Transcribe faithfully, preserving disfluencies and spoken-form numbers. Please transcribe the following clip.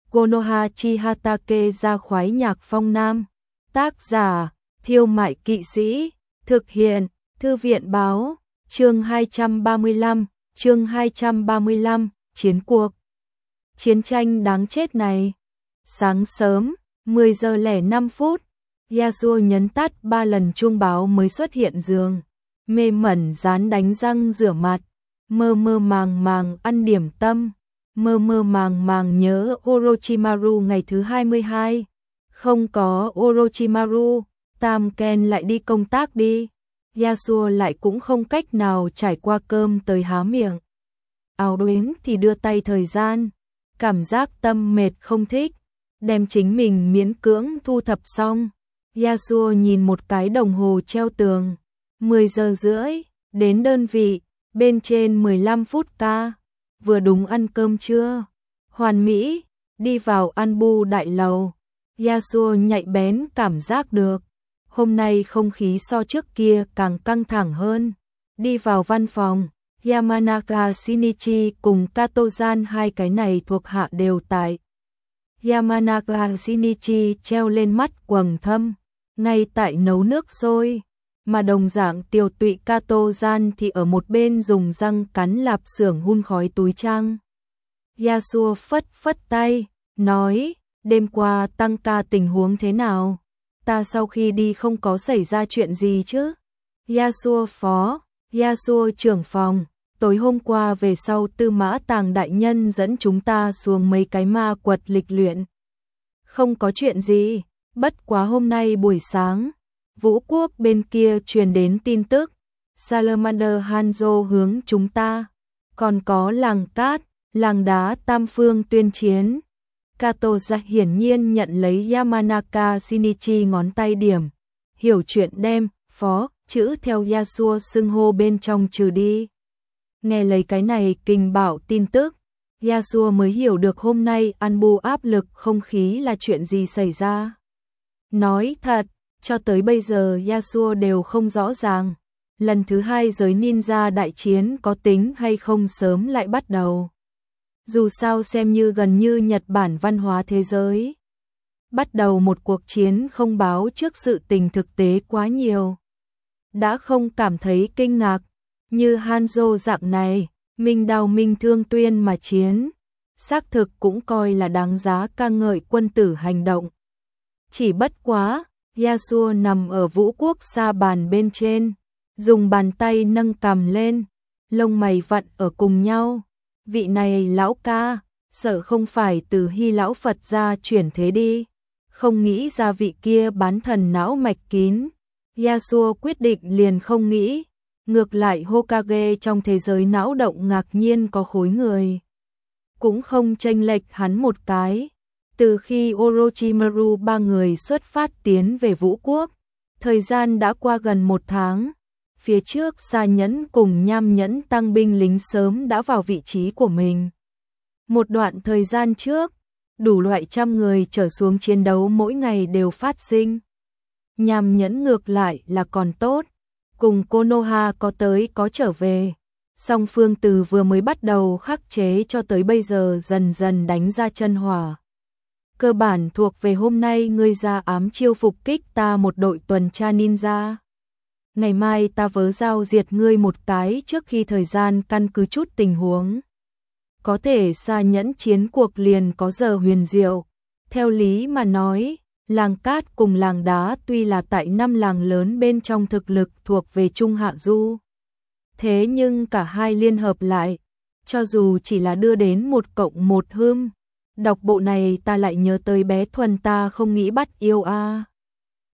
Konoha Chihatake ra khoái nhạc phong nam. Tác giả, Thiêu Mại Kỵ Sĩ. Thực hiện, Thư viện báo. Chương hai trăm ba mươi lăm, chương hai trăm ba mươi lăm, chiến cuộc. Chiến tranh đáng chết này. Sáng sớm, mười giờ lẻ năm phút, Yasuo nhấn tắt ba lần chuông báo mới xuất hiện giường. Mê mẩn dán đánh răng rửa mặt, mơ mơ màng màng ăn điểm tâm, mơ mơ màng màng nhớ Orochimaru ngày thứ hai mươi hai. Không có Orochimaru, Tam Ken lại đi công tác đi. Yasuo lại cũng không cách nào trải qua cơm tới há miệng. Áo đến thì đưa tay thời gian, cảm giác tâm mệt không thích, đem chính mình miễn cưỡng thu thập xong. Yasuo nhìn một cái đồng hồ treo tường, mười giờ rưỡi, đến đơn vị, bên trên mười lăm phút ca, vừa đúng ăn cơm trưa. Hoàn mỹ, đi vào Anbu đại lầu, Yasuo nhạy bén cảm giác được, hôm nay không khí so trước kia càng căng thẳng hơn. Đi vào văn phòng, Yamanaka Shinichi cùng Katozan hai cái này thuộc hạ đều tại. Yamanaka Shinichi treo lên mắt quầng thâm, ngay tại nấu nước sôi, mà đồng dạng tiểu tụy Katozan thì ở một bên dùng răng cắn lạp xưởng hun khói túi trăng. Yasuo phất phất tay, nói, đêm qua tăng ca tình huống thế nào? Ta sau khi đi không có xảy ra chuyện gì chứ? Yasuo phó, Yasuo trưởng phòng, tối hôm qua về sau Tư Mã Tàng đại nhân dẫn chúng ta xuống mấy cái ma quật lịch luyện. Không có chuyện gì, bất quá hôm nay buổi sáng, Vũ Quốc bên kia truyền đến tin tức, Salamander Hanzo hướng chúng ta, còn có làng cát, làng đá tam phương tuyên chiến. Kato ra hiển nhiên nhận lấy Yamanaka Shinichi ngón tay điểm, hiểu chuyện đem, phó, chữ theo Yasuo xưng hô bên trong trừ đi. Nghe lấy cái này kinh bảo tin tức, Yasuo mới hiểu được hôm nay Anbu áp lực không khí là chuyện gì xảy ra. Nói thật, cho tới bây giờ Yasuo đều không rõ ràng, lần thứ hai giới ninja đại chiến có tính hay không sớm lại bắt đầu. Dù sao xem như gần như Nhật Bản văn hóa thế giới. Bắt đầu một cuộc chiến không báo trước sự tình thực tế quá nhiều. Đã không cảm thấy kinh ngạc, như Hanzo dạng này, minh đao minh thương tuyên mà chiến, xác thực cũng coi là đáng giá ca ngợi quân tử hành động. Chỉ bất quá, Yasuo nằm ở Vũ Quốc sa bàn bên trên, dùng bàn tay nâng cằm lên, lông mày vặn ở cùng nhau. Vị này lão ca, sợ không phải từ Hy lão Phật ra chuyển thế đi, không nghĩ ra vị kia bán thần não mạch kín. Yasuo quyết định liền không nghĩ, ngược lại Hokage trong thế giới não động ngạc nhiên có khối người. Cũng không chênh lệch hắn một cái, từ khi Orochimaru ba người xuất phát tiến về Vũ Quốc, thời gian đã qua gần một tháng. Phía trước Sa Nhẫn cùng Nham Nhẫn tăng binh lính sớm đã vào vị trí của mình. Một đoạn thời gian trước, đủ loại trăm người trở xuống chiến đấu mỗi ngày đều phát sinh. Nham Nhẫn ngược lại là còn tốt, cùng Konoha có tới có trở về. Song phương từ vừa mới bắt đầu khắc chế cho tới bây giờ dần dần đánh ra chân hỏa. Cơ bản thuộc về hôm nay ngươi ra ám chiêu phục kích ta một đội tuần tra ninja. Ngày mai ta vớ dao diệt ngươi một cái trước khi thời gian căn cứ chút tình huống. Có thể Sa Nhẫn chiến cuộc liền có giờ huyền diệu. Theo lý mà nói, làng cát cùng làng đá tuy là tại năm làng lớn bên trong thực lực thuộc về trung hạ du. Thế nhưng cả hai liên hợp lại, cho dù chỉ là đưa đến một cộng một hương. Đọc bộ này ta lại nhớ tới bé Thuần ta không nghĩ bắt yêu a.